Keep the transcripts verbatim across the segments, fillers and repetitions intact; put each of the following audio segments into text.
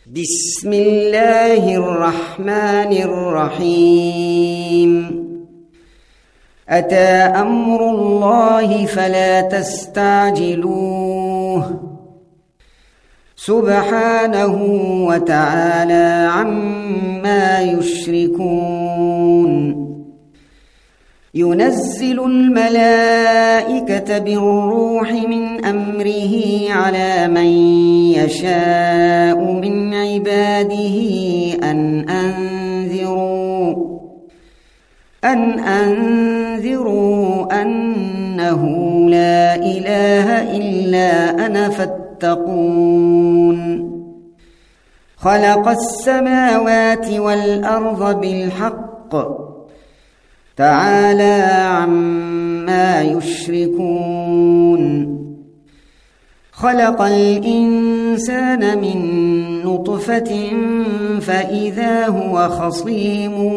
بسم الله الرحمن الرحيم أتى أمر الله فلا تستعجلوه سبحانه وتعالى عما يشركون ينزل الملائكة بالروح من أمره على من يشاء من عباده أن أنذروا أن أنذروا أنه لا إله إلا أنا فاتقون خلق السماوات والأرض بالحق تعالى عما يشركون خلق الإنسان من نطفة فإذا هو خصيم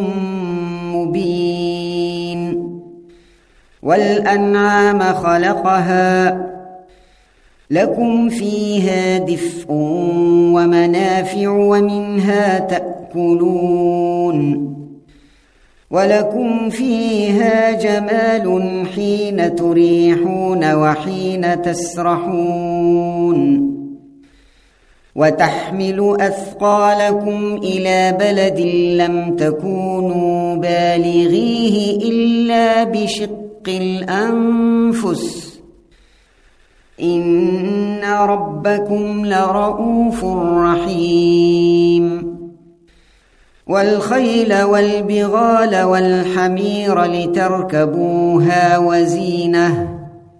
مبين والأنعام خلقها لكم فيها دفء ومنافع ومنها تأكلون ولكم فيها جمال حين تريحون وحين تسرحون وتحمل أثقالكم إلى بلد لم تكونوا بالغيه إلا بشق الأنفس إن ربكم لرؤوف رحيم والخيل والبغال والحمير لتركبوها وزينة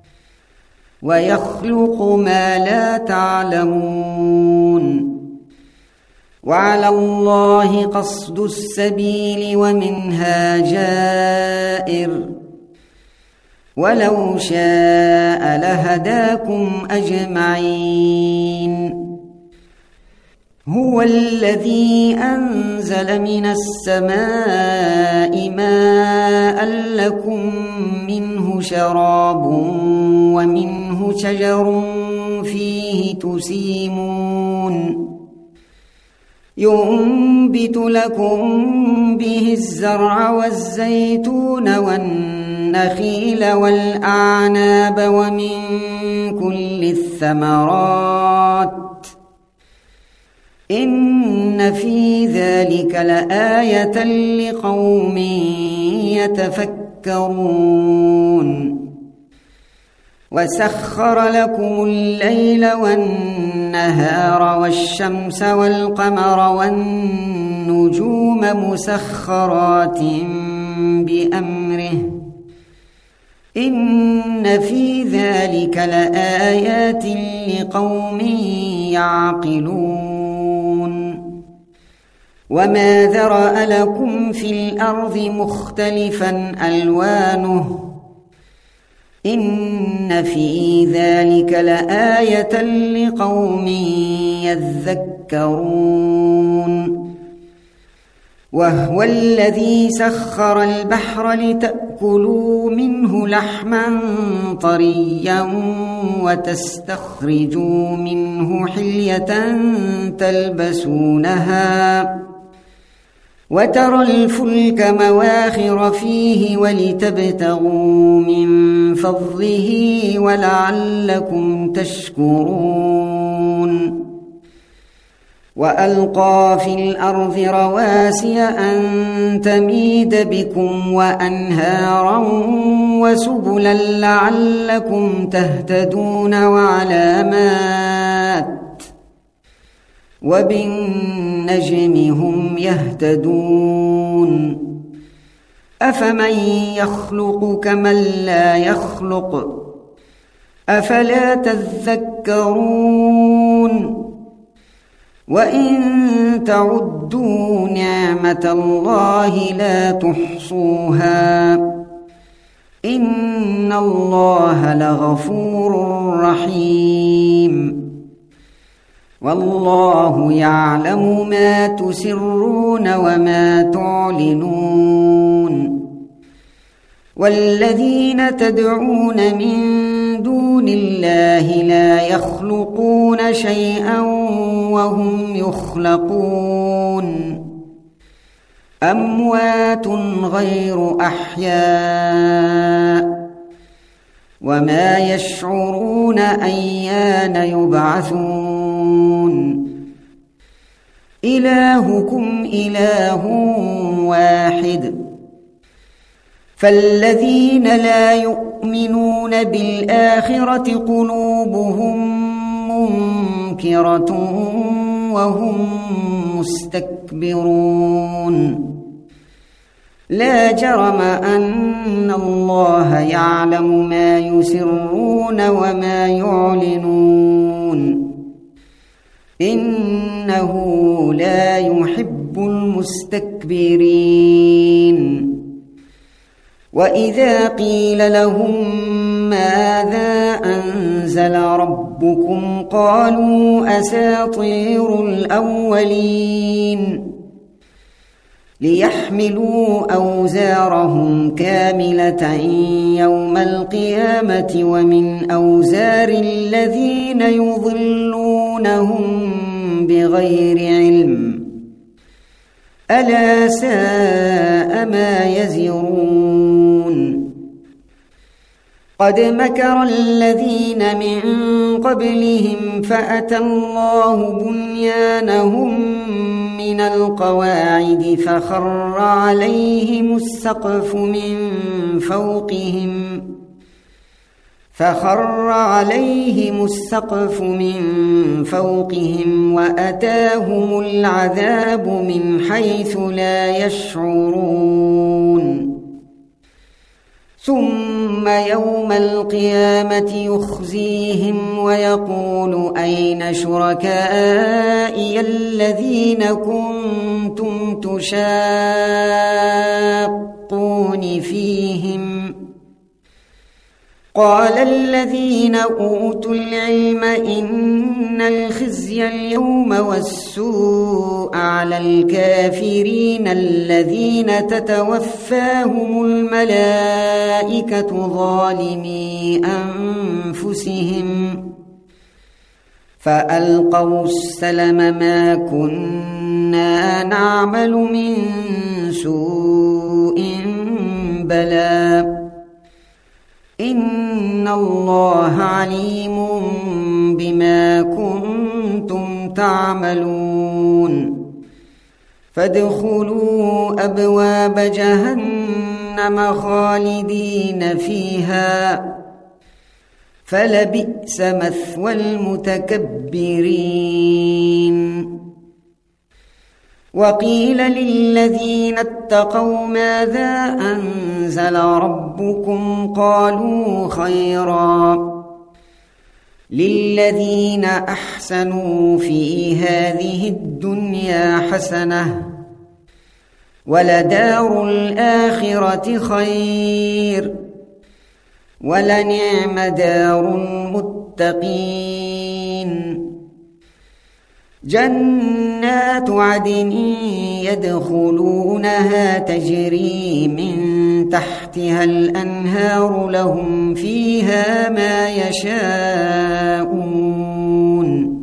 ويخلق ما لا تعلمون وعلى الله قصد السبيل ومنها جائر ولو شاء لهداكم أجمعين هو الذي أنزل من السماء ماء لكم منه شراب ومنه شجر فيه تسيمون ينبت لكم به الزرع والزيتون والنخيل والأعناب ومن كل الثمرات إن في ذلك لآية لقوم يتفكرون وسخر لكم الليل والنهار والشمس والقمر والنجوم مسخرات بأمره إن في ذلك لآيات لقوم يعقلون وما ذرأ لكم في الأرض مختلفا ألوانه إن في ذلك لآية لقوم يذكرون وهو الذي سخر البحر لتأكلوا منه لحما طريا وتستخرجوا منه حلية تلبسونها وترى الفلك مواخر فيه ولتبتغوا من فضله ولعلكم تشكرون وألقى في الأرض رواسي أن تميد بكم وأنهارا وسبلا لعلكم تهتدون وعلامات وبالنجم هم يهتدون أفمن يخلق كمن لا يخلق أفلا تذكرون وإن تعدوا نعمة الله لا تحصوها إن الله لغفور رحيم والله يعلم ما تسرون وما تعلنون والذين تدعون من دون الله لا يخلقون شيئا وهم يخلقون أموات غير أحياء وما يشعرون أيان يبعثون إلهكم إله واحد فالذين لا يؤمنون بالآخرة قلوبهم منكرة وهم مستكبرون لا جرم أن الله يعلم ما يسرون وما يعلنون إنه لا يحب المستكبرين وإذا قيل لهم ماذا أنزل ربكم قالوا أساطير الأولين ليحملوا أوزارهم كاملة يوم القيامة ومن أوزار الذين يضلونهم بغير علم ألا ساء ما يزرون قد مكر الذين من قبلهم فأتى الله بنيانهم من القواعد فخر عليهم السقف من فوقهم فخر عليهم السقف من فوقهم وأتاهم العذاب من حيث لا يشعرون ثم يوم القيامة يخزيهم ويقول أين شركائي الذين كنتم تشاقون فيهم قال الذين أوتوا العلم إن الخزي اليوم والسوء على الكافرين الذين تتوفاهم الملائكة ظالمي أنفسهم فألقوا السلم ما كنا نعمل من سوء بلى إن الله عليم بما كنتم تعملون فادخلوا أبواب جهنم خالدين فيها فلبئس مثوى المتكبرين وقيل للذين اتقوا ماذا أنزل ربكم قالوا خيرا للذين أحسنوا في هذه الدنيا حسنة ولدار الآخرة خير ولنعم دار المتقين جنات عدن يدخلونها تجري من تحتها الأنهار لهم فيها ما يشاءون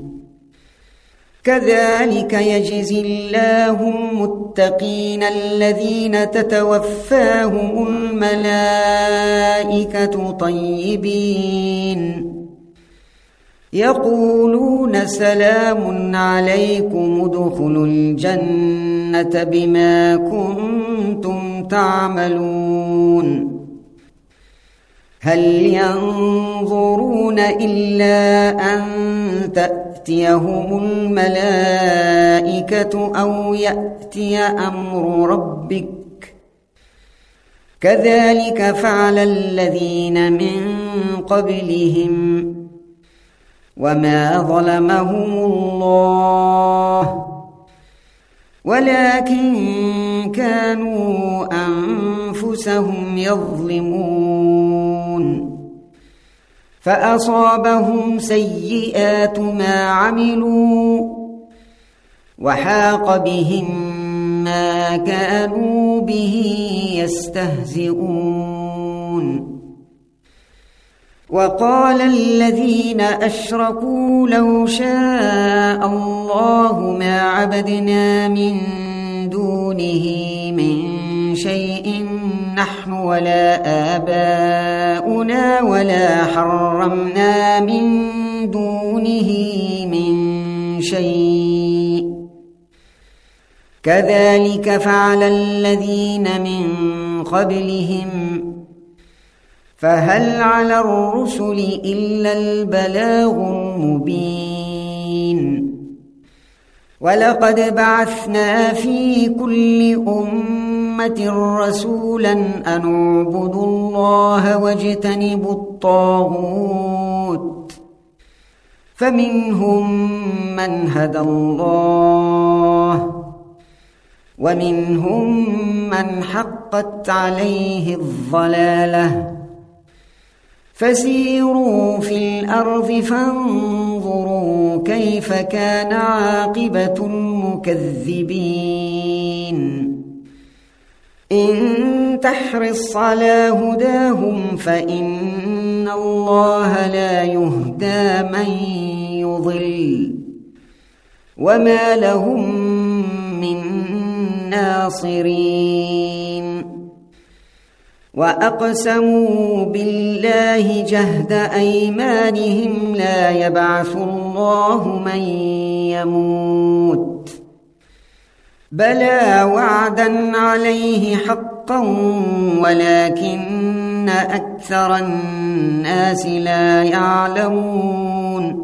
كذلك يجزي الله المتقين الذين تتوفاهم الملائكة طيبين يقولون سلام عليكم ادخلوا الجنة بما كنتم تعملون هل ينظرون إلا أن تأتيهم الملائكة أو يأتي أمر ربك كذلك فعل الذين من قبلهم وما ظلمهم الله ولكن كانوا أنفسهم يظلمون فأصابهم سيئات ما عملوا وحاق بهم ما كانوا به يستهزئون وقال الذين أشركوا لو شاء الله ما عبدنا من دونه من شيء نحن ولا آباؤنا ولا حرمنا من دونه من شيء كذلك فعل الذين من قبلهم فهل على الرسل إلا البلاغ المبين ولقد بعثنا في كل أمة رسولا أن اعبدوا الله واجتنبوا الطاغوت فمنهم من هدى الله ومنهم من حقت عليه الضلالة فسيروا في الأرض فانظروا كيف كان عاقبة المكذبين إن تحرص على هداهم فإن الله لا يهدى من يضل وما لهم من ناصرين وأقسموا بالله جهد أيمانهم لا يبعث الله من يموت بلى وعدا عليه حقا ولكن أكثر الناس لا يعلمون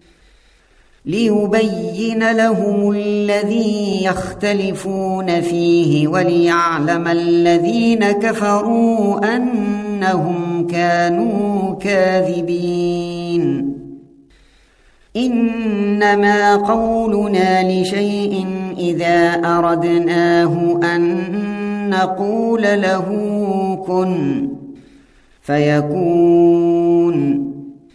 ليبين لهم الذي يختلفون فيه وليعلم الذين كفروا أنهم كانوا كاذبين إنما قولنا لشيء إذا أردناه أن نقول له كن فيكون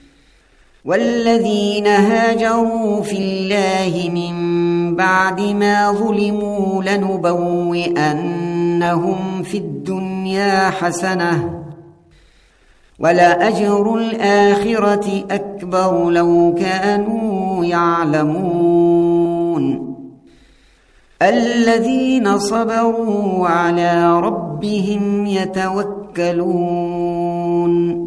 والذين هاجروا في الله من بعد ما ظلموا لنبوئنهم في الدنيا حسنة ولأجر الآخرة أكبر لو كانوا يعلمون الذين صبروا وعلى ربهم يتوكلون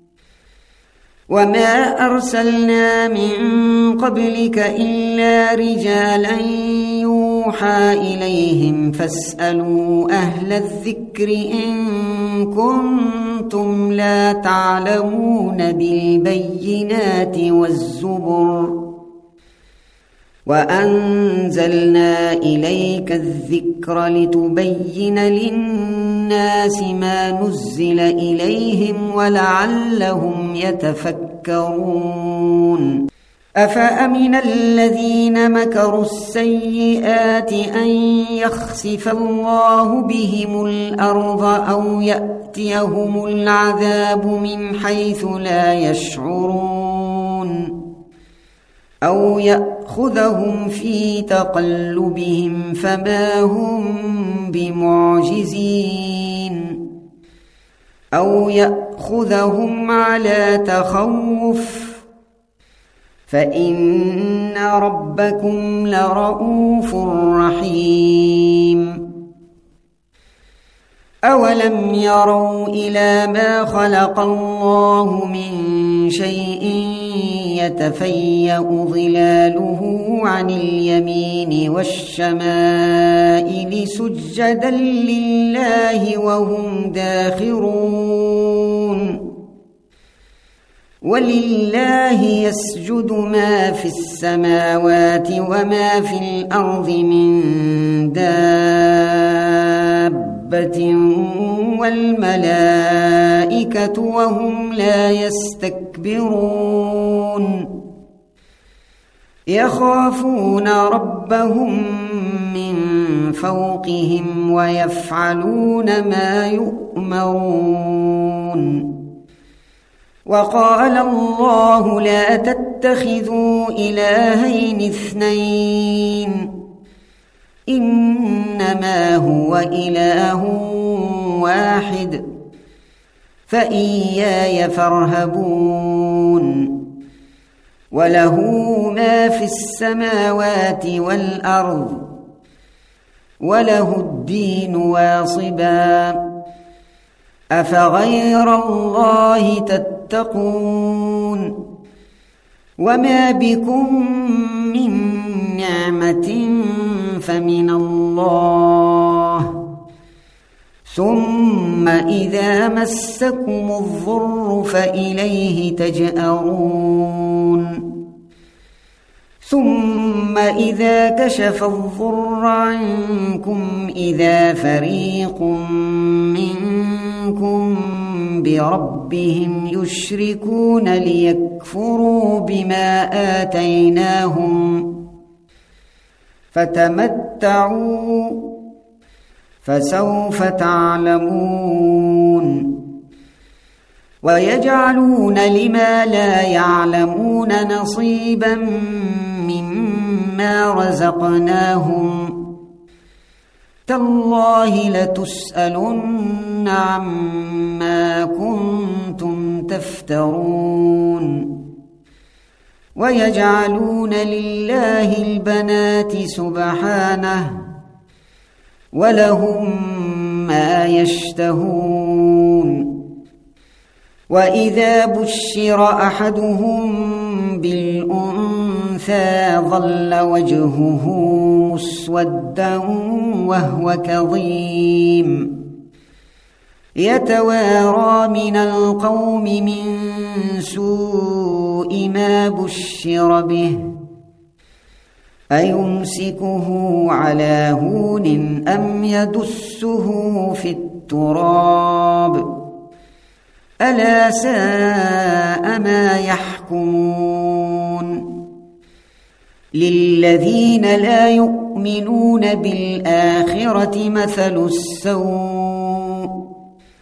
وما أرسلنا من قبلك إلا رجالا يوحى إليهم فاسألوا أهل الذكر إن كنتم لا تعلمون بالبينات والزبر وأنزلنا إليك الذكر لتبين للناس ما نزل إليهم ولعلهم يتفكرون أفأمن الذين مكروا السيئات أن يخسف الله بهم الأرض أو يأتيهم العذاب من حيث لا يشعرون أو يأخذهم في تقلبهم فما هم بمعجزين أو يأخذهم على تخوف فإن ربكم لرؤوف رحيم أولم يروا إلى ما خلق الله من شيء يتفيأ ظلاله عن اليمين والشمائل سجدا لله وهم داخرون ولله يسجد ما في السماوات وما في الأرض من دابة والملائكة وهم لا يستكبرون يخافون ربهم من فوقهم ويفعلون ما يؤمرون وقال الله لا تتخذوا إلهين اثنين إنما هو إله واحد فإياي فارهبون وله ما في السماوات والأرض وله الدين واصبا أفغير الله تتقون وما بكم من نعمة فمن الله ثم إذا مسكم الضر فإليه تجأرون ثم إذا كشف الضر عنكم إذا فريق منكم بربهم يشركون ليكفروا بما آتيناهم فتمتعوا فسوف تعلمون ويجعلون لما لا يعلمون نصيبا مما رزقناهم تالله لتسألن عما كنتم تفترون ويجعلون لله البنات سبحانه ولهم ما يشتهون وإذا بشر أحدهم بالأنثى ظل وجهه مسودا وهو كظيم يتوارى من القوم من سوء ما بشر به أيمسكه على هون أم يدسه في التراب ألا ساء ما يحكمون للذين لا يؤمنون بالآخرة مثل السوء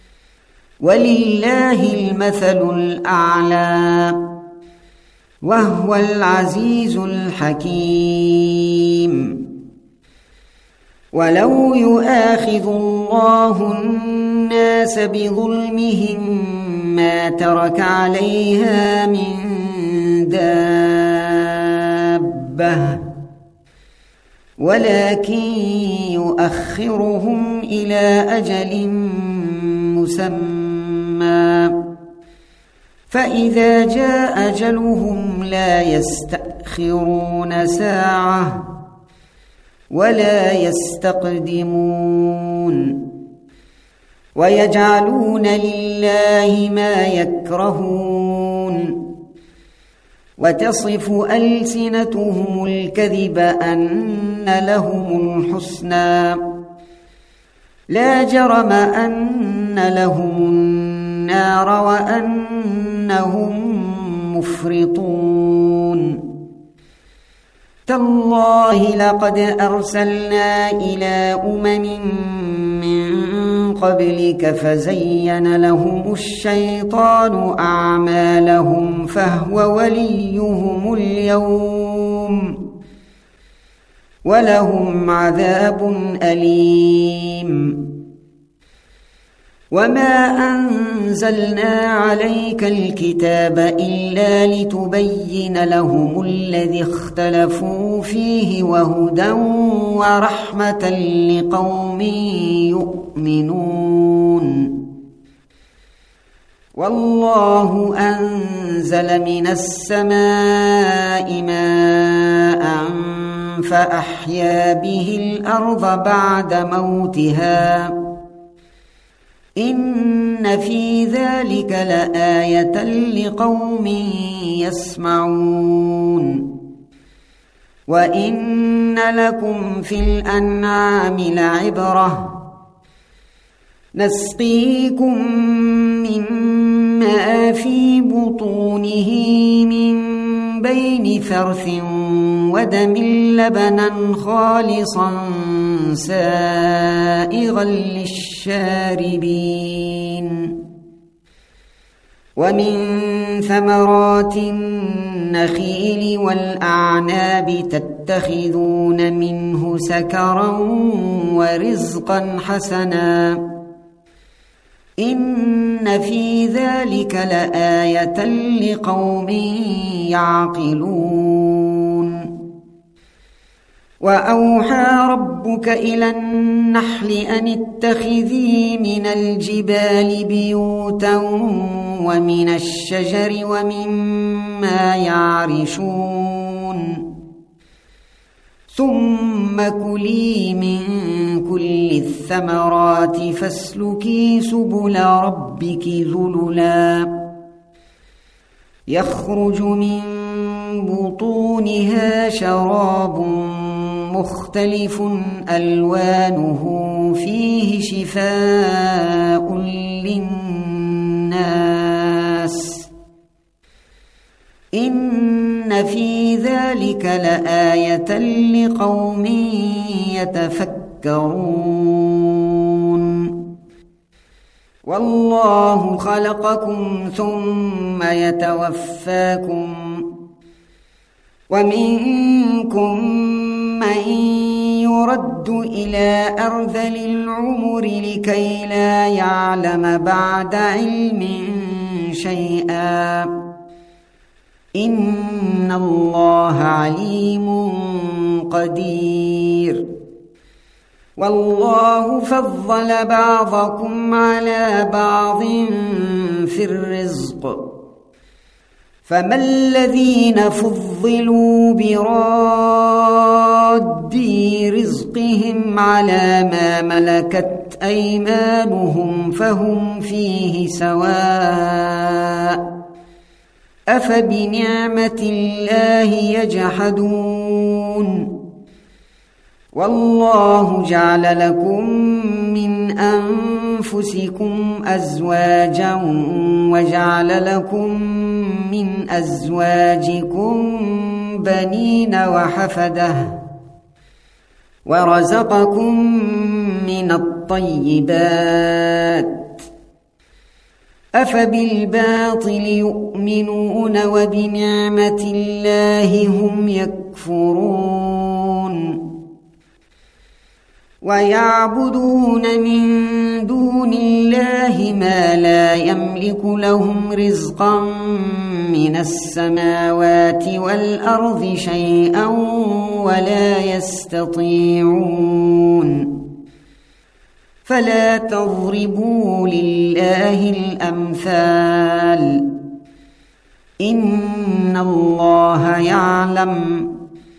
ولله المثل الأعلى وهو العزيز الحكيم ولو يؤاخذ الله الناس بظلمهم ما ترك عليها من دابة ولكن يؤخرهم إلى أجل مسمى فإذا جاء أجلهم لا يستأخرون ساعة ولا يستقدمون ويجعلون لله ما يكرهون وتصف ألسنتهم الكذب أن لهم الحسنى لا جرم أن لهم النار وأنهم مفرطون تالله لقد أرسلنا إلى أمم من قبلك فزين لهم الشيطان أعمالهم فهو وليهم اليوم ولهم عذاب أليم وما أنزلنا عليك الكتاب إلا لتبين لهم الذي اختلفوا فيه وهدى ورحمة لقوم يؤمنون والله أنزل من السماء ماء فأحيا به الأرض بعد موتها إن في ذلك لآية لقوم يسمعون وإن لكم في الأنعام لعبرة نسقيكم مما في بطونه من بين فرث ودم لبنا خالصا سائغا للشاربين ومن ثمرات النخيل والأعناب تتخذون منه سكرا ورزقا حسنا إن في ذلك لآية لقوم يعقلون وأوحى ربك إلى النحل أن اتخذي من الجبال بيوتا ومن الشجر ومما يعرشون ثم كلي من كل الثمرات فاسلكي سبل ربك ذللا يخرج من بطونها شراب مختلف ألوانه فيه شفاء للناس إن في ذلك لآية لقوم يتفكرون والله خلقكم ثم يتوفاكم ومنكم من يرد إلى أرذل العمر لكي لا يعلم بعد علم شيئا إن الله عليم قدير والله فضل بعضكم على بعض في الرزق فما الذين فضلوا براد رزقهم على ما ملكت أيمانهم فهم فيه سواء أفبنعمة الله يجحدون والله جعل لكم من أنفسكم أزواجا وجعل لكم من أزواجكم بنين وحفدة ورزقكم من الطيبات أفبالباطل يؤمنون وبنعمة الله هم يكفرون ويعبدون من دون الله ما لا يملك لهم رزقا من السماوات والأرض شيئا ولا يستطيعون فلا تضربوا لله الأمثال إن الله يعلم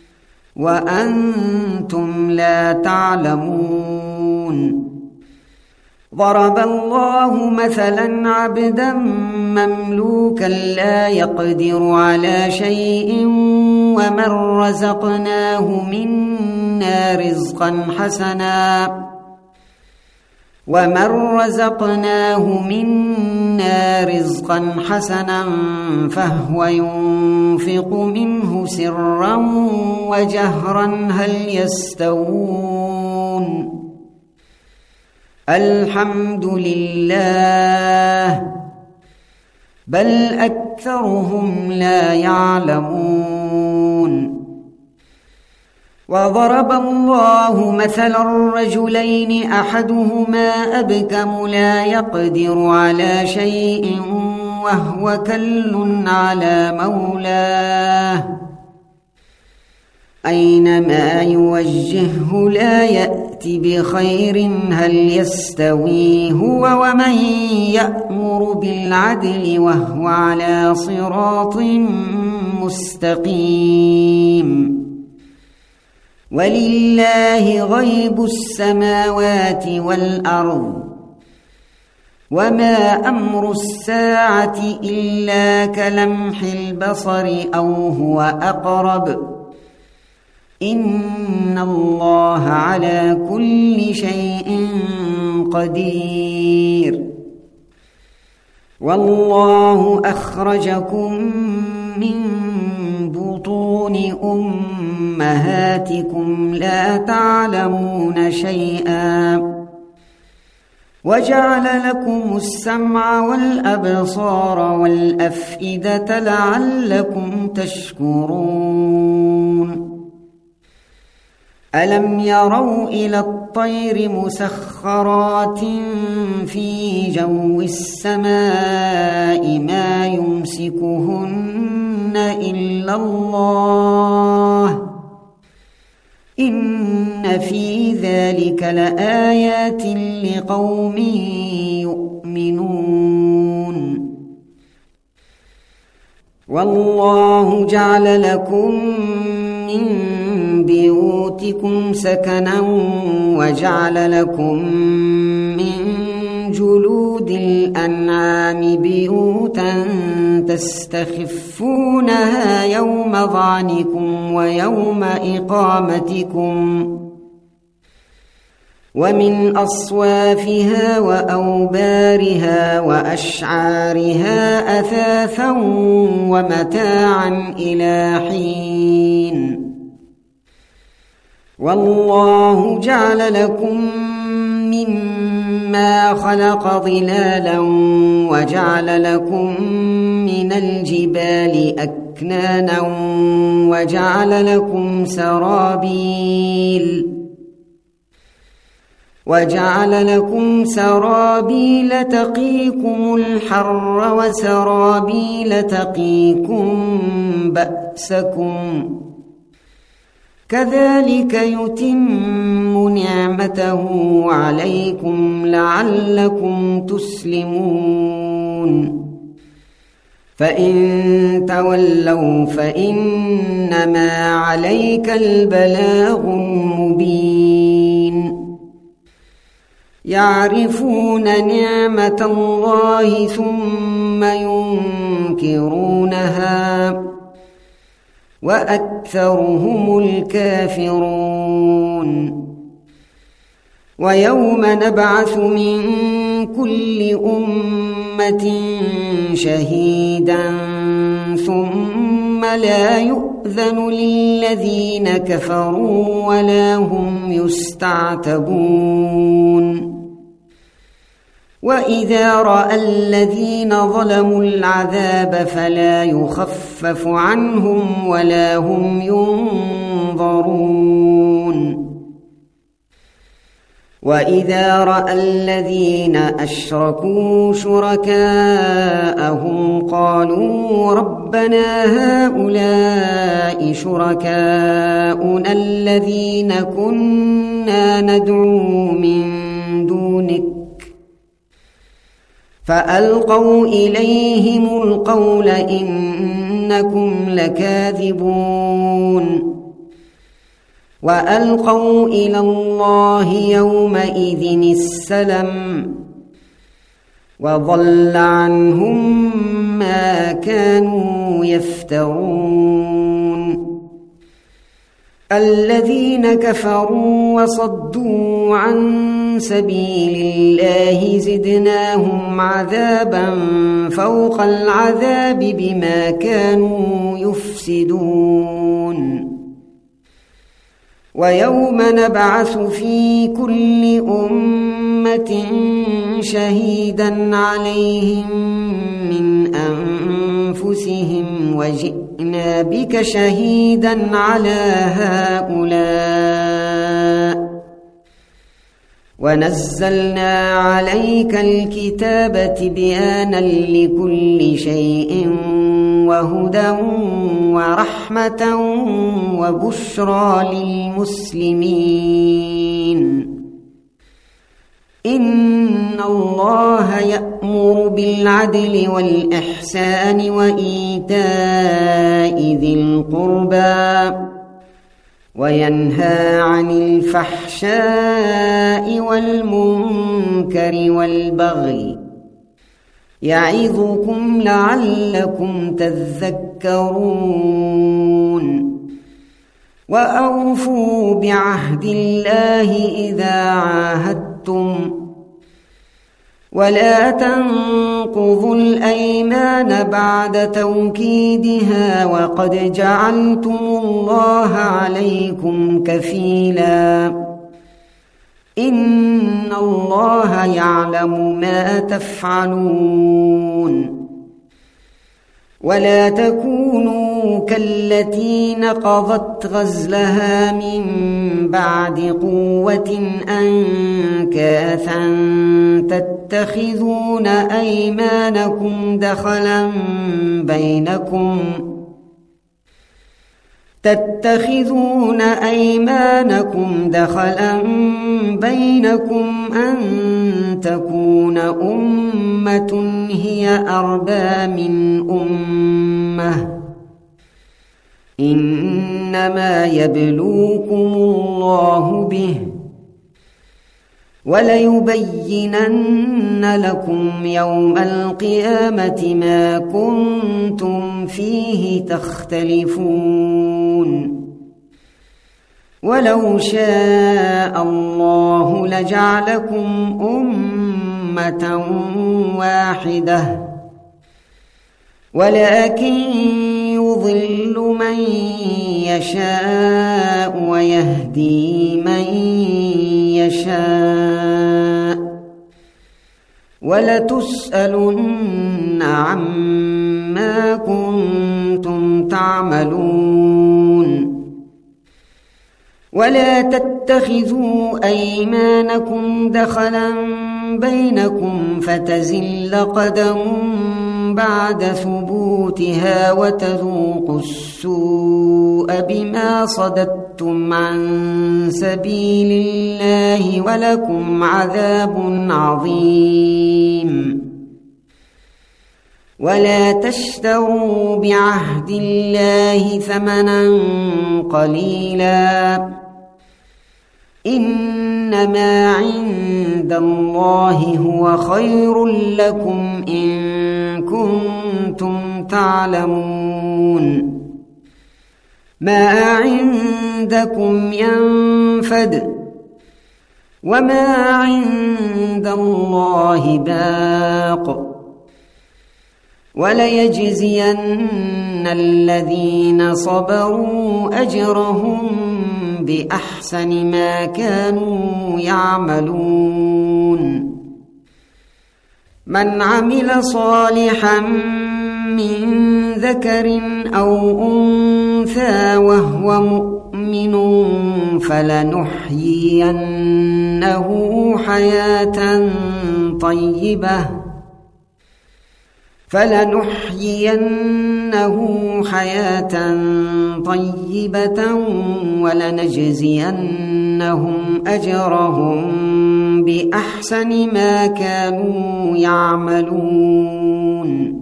وأنتم لا تعلمون ضرب الله مثلا عبدا مملوكا لا يقدر على شيء ومن رزقناه منا رزقا حسنا ومن رزقناه منا رزقا حسنا فهو ينفق منه سرا وجهرا هل يستوون الحمد لله بل أكثرهم لا يعلمون وضرب الله مثلا الرجلين أحدهما أبكم لا يقدر على شيء وهو كل على مولاه أينما يوجهه لا يأتي بخير هل يستوي هو ومن يأمر بالعدل وهو على صراط مستقيم ولله غيب السماوات والأرض وما أمر الساعة إلا كلمح البصر أو هو أقرب إن الله على كل شيء قدير والله أخرجكم من بطون أمهاتكم لا تعلمون شيئا وجعل لكم السمع والأبصار والأفئدة لعلكم تشكرون ألم يروا إلى الطير مسخرات في جو السماء ما يمسكهن إلا الله إن في ذلك لآيات لقوم يؤمنون والله جعل لكم من بيوتكم سكنا وجعل لكم من جلود الأنعام بيوتا تستخفونها يوم ظعنكم ويوم إقامتكم ومن أصوافها وأوبارها وأشعارها أثاثا ومتاعا إلى حين والله جعل لكم مما خلق ظلالا وجعل لكم من الجبال أكنانا وجعل لكم سرابيل وجعل لكم سرابيل تقيكم الحر وسرابيل تقيكم بأسكم كذلك يتم نعمته عليكم لعلكم تسلمون فإن تولوا فإنما عليك البلاغ المبين يعرفون نعمة الله ثم ينكرونها وأكثرهم الكافرون ويوم نبعث من كل أمة شهيدا ثم لا يؤذن للذين كفروا ولا هم يستعتبون وإذا رأى الذين ظلموا العذاب فلا يخفف عنهم ولا هم ينظرون وإذا رأى الذين أشركوا شركاءهم قالوا ربنا هؤلاء شركاؤنا الذين كنا ندعو من دونك فألقوا إليهم القول إنكم لكاذبون وألقوا إلى الله يومئذ السلم وضل عنهم ما كانوا يفترون الذين كفروا وصدوا عن سبيل الله زدناهم عذابا فوق العذاب بما كانوا يفسدون ويوم نبعث في كل أمة شهيدا عليهم من أنفسهم وجئنا بك شهيدا على هؤلاء ونزلنا عليك الكتاب تبيانا لكل شيء وهدى ورحمة وبشرى للمسلمين إن الله يأمر بالعدل والإحسان وإيتاء ذي القربى وينهى عن الفحشاء والمنكر والبغي يعظكم لعلكم تذكرون وأوفوا بعهد الله إذا عاهدتم ولا تنقضوا الأيمان بعد توكيدها وقد جعلتم الله عليكم كفيلا إن الله يعلم ما تفعلون ولا تكونوا كالتي نقضت غزلها من بعد قوة أنكاثا تتخذون أيمانكم دخلا بينكم تتخذون أيمانكم دخلا بينكم أن تكون أمة هي أربى من أمة إنما يبلوكم الله به وليبينن لكم يوم القيامة ما كنتم فيه تختلفون ولو شاء الله لجعلكم أمة واحدة ولكن يضل من يشاء ويهدي من يشاء ولتسألن عما كنتم تعملون ولا تتخذوا أيمانكم دخلا بينكم فتزل قدم بعد ثبوتها وتذوقوا السوء بما صددتم عن سبيل الله ولكم عذاب عظيم ولا تشتروا بعهد الله ثمنا قليلا إنما عند الله هو خير لكم إن كنتم تعلمون ما عندكم ينفد وما عند الله باق وليجزين الذين صبروا أجرهم بأحسن ما كانوا يعملون من عمل صالحا من ذكر أو أنثى وهو مؤمن فلنحيينه حياة طيبة فلنحيينه حياة طيبة ولنجزينهم أجرهم بأحسن ما كانوا يعملون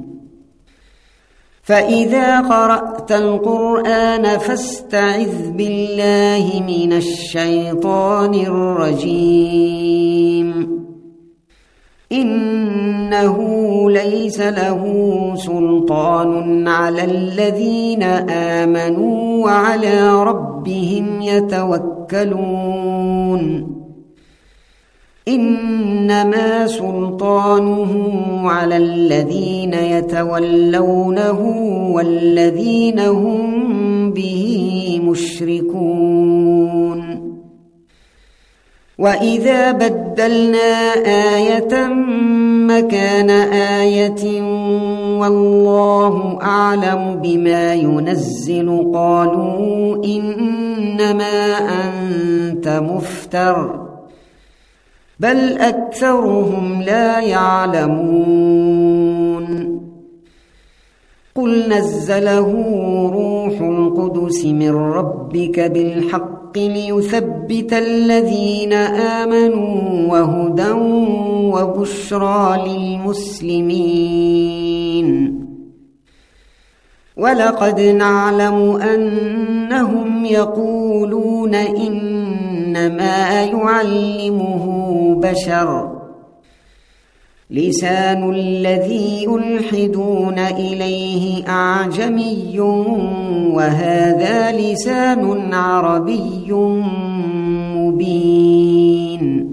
فإذا قرأت القرآن فاستعذ بالله من الشيطان الرجيم إنه ليس له سلطان على الذين آمنوا وعلى ربهم يتوكلون إنما سلطانه على الذين يتولونه والذين هم به مشركون وإذا بدلنا آية مكان آية والله أعلم بما ينزل قالوا إنما أنت مفتر بل أكثرهم لا يعلمون قل نزله روح القدس من ربك بالحق ليثبت الذين آمنوا وهدى وبشرى للمسلمين ولقد نعلم أنهم يقولون إنما يعلمه بشر لسان الذي يلحدون إليه أعجمي وهذا لسان عربي مبين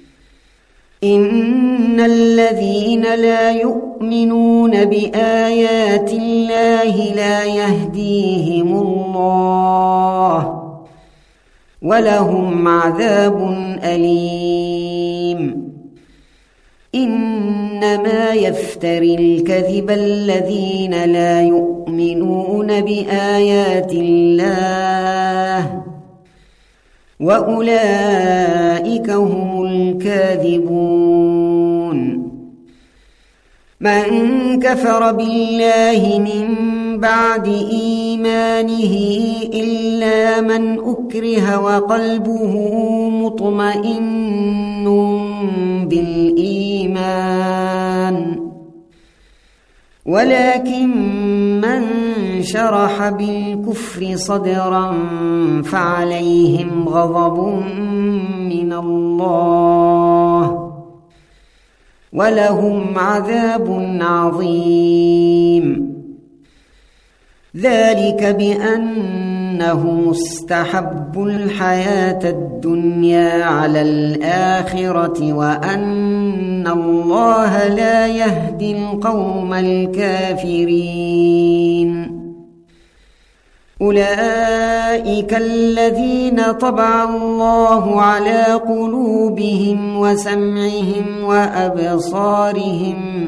إن الذين لا يؤمنون بآيات الله لا يهديهم الله ولهم عذاب أليم إن إنما يفتري الكذب الذين لا يؤمنون بآيات الله وأولئك هم الكاذبون. من كفر بالله من بعد إيمانه إلا من أكره وقلبه مطمئن بالإيمان، ولكن من شرح بالكفر صدرا فعليهم غضب من الله ولهم عذاب عظيم. ذلك بأنهم استحبوا الحياة الدنيا على الآخرة وأن الله لا يهدي القوم الكافرين. أولئك الذين طبع الله على قلوبهم وسمعهم وأبصارهم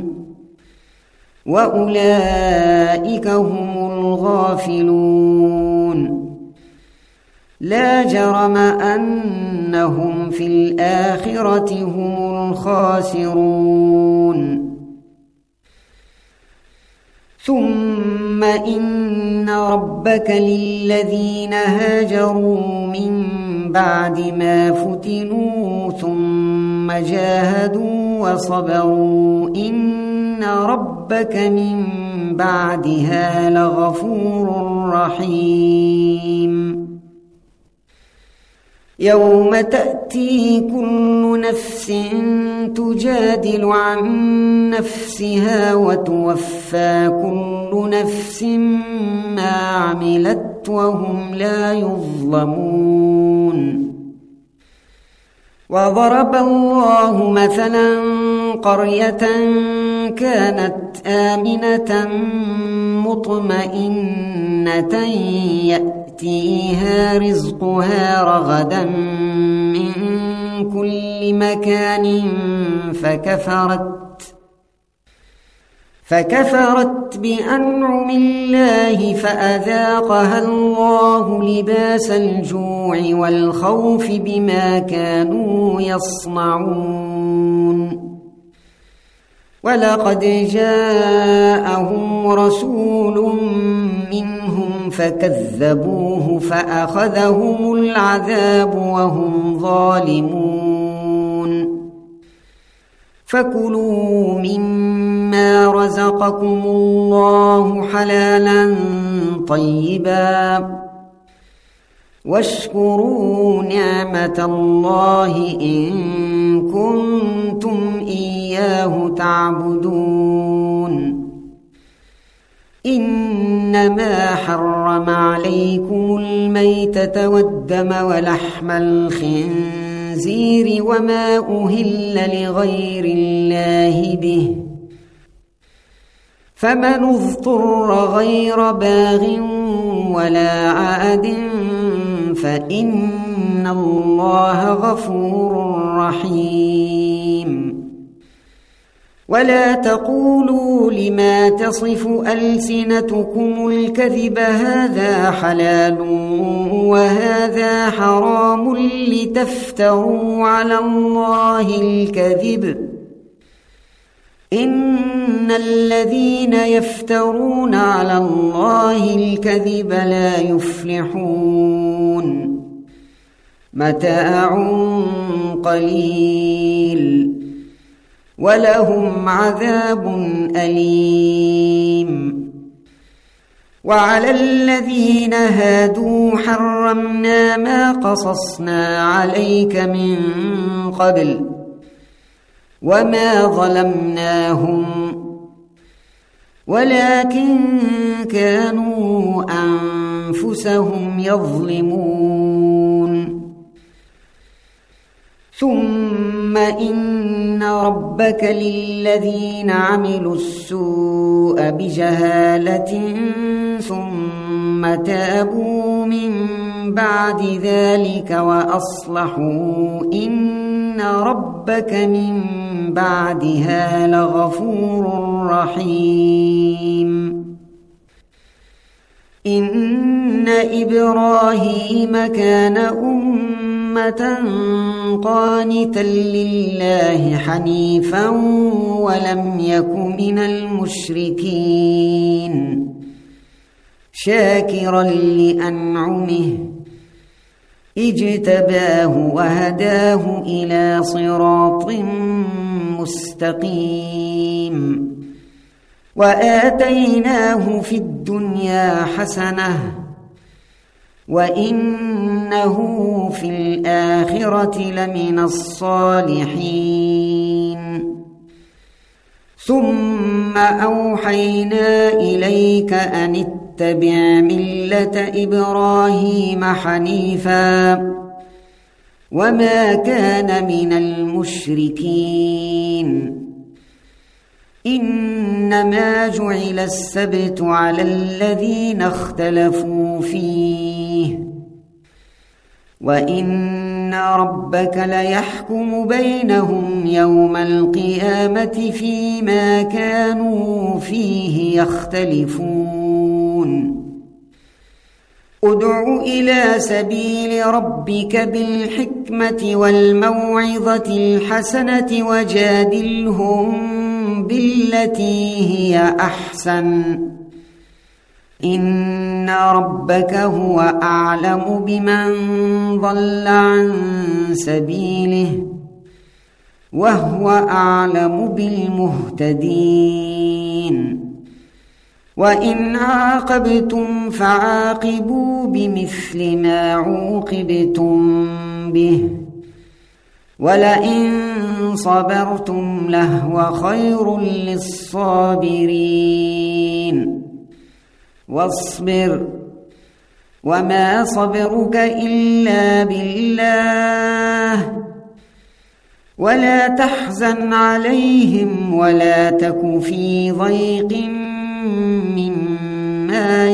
وأولئك هم الغافلون. لا جرم أنهم في الآخرة هم الخاسرون. ثم إن ربك للذين هاجروا من بعد ما فتنوا ثم جاهدوا وصبروا إن ربك من بعدها لغفور رحيم. يوم تأتي كل نفس تجادل عن نفسها وتوفى كل نفس ما عملت وهم لا يظلمون. وضرب الله مثلا قرية كانت آمنة مطمئنة يأتيها رزقها رغدا من كل مكان فكفرت فكفرت بأنعم الله فأذاقها الله لباس الجوع والخوف بما كانوا يصنعون. ولقد جاءهم رسول منهم فكذبوه فأخذهم العذاب وهم ظالمون. فكلوا مما رزقكم الله حلالا طيبا واشكروا نعمة الله إن كنتم إياه تعبدون. إنما حرم عليكم الميتة والدم ولحم الخنزير وما أهل لغير الله به، فمن اضطر غير باغ ولا عاد فإن الله غفور رحيم. ولا تقولوا لما تصف ألسنتكم الكذب هذا حلال وهذا حرام لتفتروا على الله الكذب، إن الذين يفترون على الله الكذب لا يفلحون. متاع قليل ولهم عذاب أليم. وعلى الذين هادوا حرمنا ما قصصنا عليك من قبل وما ظلمناهم ولكن كانوا أنفسهم يظلمون. ثم إن ربك للذين عملوا السوء بجهالة ثم تابوا من بعد ذلك وأصلحوا إن ربك من بعدها لغفور رحيم إن إبراهيم كان أمة قانتا لله حنيفا ولم يك من المشركين شاكرا لأنعمه اجتباه وهداه إلى صراط مستقيم وآتيناه في الدنيا حسنة وإنه في الآخرة لمن الصالحين ثم أوحينا إليك أن اتبع ملة إبراهيم حنيفا وما كان من المشركين إنما جعل السبت على الذين اختلفوا فيه وإن ربك ليحكم بينهم يوم القيامة فيما كانوا فيه يختلفون ادع إلى سبيل ربك بالحكمة والموعظة الحسنة وجادلهم بالتي هي أحسن إن ربك هو أعلم بمن ضل عن سبيله وهو أعلم بالمهتدين وإن عاقبتم فعاقبوا بمثل ما عوقبتم به ولئن صبرتم لهو خير للصابرين واصبر وما صبرك إلا بالله ولا تحزن عليهم ولا تك في ضيق مما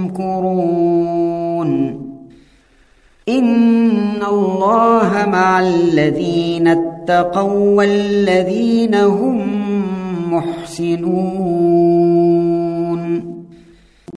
يمكرون إن الله مع الذين اتقوا والذين هم محسنون